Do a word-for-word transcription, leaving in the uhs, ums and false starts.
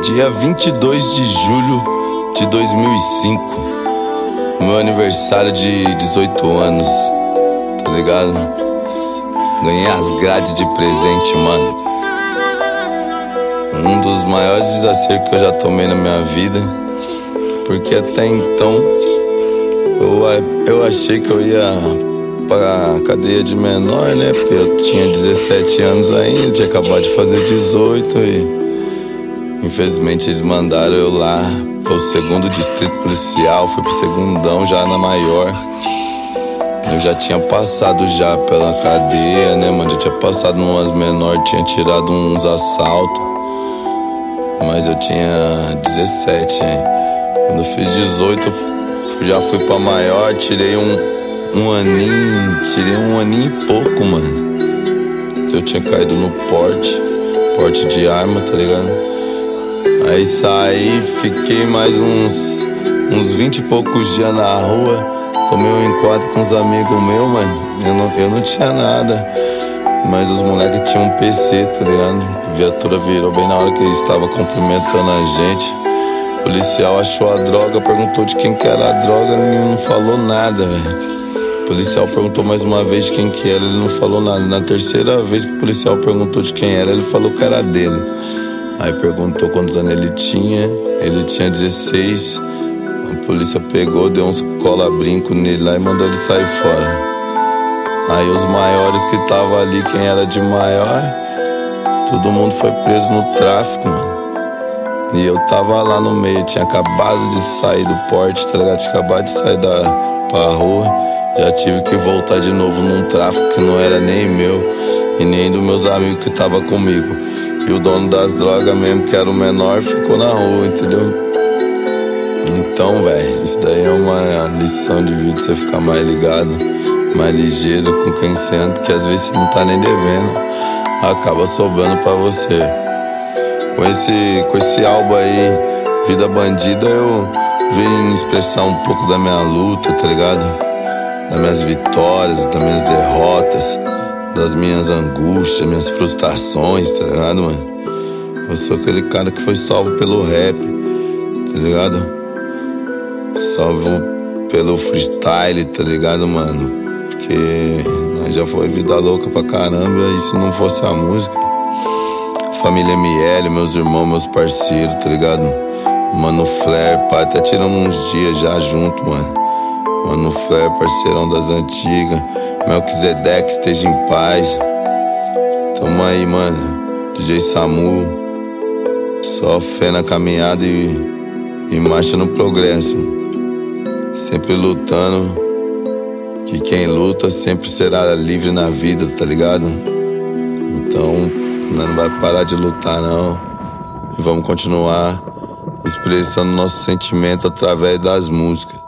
Dia vinte e dois de julho de dois mil e cinco, meu aniversário de dezoito anos, tá ligado? Ganhei as grades de presente, mano. Um dos maiores desacertos que eu já tomei na minha vida, porque até então eu, eu achei que eu ia pra cadeia de menor, né? Porque eu tinha dezessete anos ainda, tinha acabado de fazer dezoito e infelizmente eles mandaram eu lá pro segundo distrito policial, fui pro segundão já na maior. Eu já tinha passado já pela cadeia, né, mano? Já tinha passado numas menores, tinha tirado uns assaltos, mas eu tinha dezessete, hein? Quando eu fiz dezoito, eu já fui pra maior, tirei um, um aninho, tirei um aninho e pouco, mano. Eu tinha caído no porte, porte de arma, tá ligado? Aí saí, fiquei mais uns, uns vinte e poucos dias na rua. Tomei um enquadro com uns amigos meus, mano. Eu não, eu não tinha nada, mas os moleques tinham um P C, tá ligado? A viatura virou bem na hora que eles estavam cumprimentando a gente. O policial achou a droga, perguntou de quem que era a droga, ele não falou nada, velho. O policial perguntou mais uma vez de quem que era, ele não falou nada. Na terceira vez que o policial perguntou de quem era, ele falou que era dele. Aí perguntou quantos anos ele tinha, ele tinha dezesseis. A polícia pegou, deu uns cola-brinco nele lá e mandou ele sair fora. Aí os maiores que estavam ali, quem era de maior, todo mundo foi preso no tráfico, mano. E eu tava lá no meio, tinha acabado de sair do porte, tá ligado? Tinha acabado de sair da, pra rua. Já tive que voltar de novo num tráfico que não era nem meu e nem dos meus amigos que tava comigo. E o dono das drogas mesmo, que era o menor, ficou na rua, entendeu? Então, velho, isso daí é uma lição de vida, você ficar mais ligado, mais ligeiro com quem você anda, que às vezes você não tá nem devendo, acaba sobrando pra você. Com esse, com esse álbum aí, Vida Bandida, eu vim expressar um pouco da minha luta, tá ligado? Das minhas vitórias, das minhas derrotas, das minhas angústias, minhas frustrações, tá ligado, mano? Eu sou aquele cara que foi salvo pelo rap, tá ligado? Salvo pelo freestyle, tá ligado, mano? Porque nós já foi vida louca pra caramba, e se não fosse a música, família M L, meus irmãos, meus parceiros, tá ligado? Mano Flair, pai, até tiramos uns dias já junto, mano. Mano Flair, parceirão das antigas. Melquisedeque, esteja em paz. Tamo aí, mano. D J Samu. Só fé na caminhada e, e marcha no progresso. Sempre lutando, que quem luta sempre será livre na vida, tá ligado? Então, nós não vai parar de lutar, não. E vamos continuar expressando nosso sentimento através das músicas.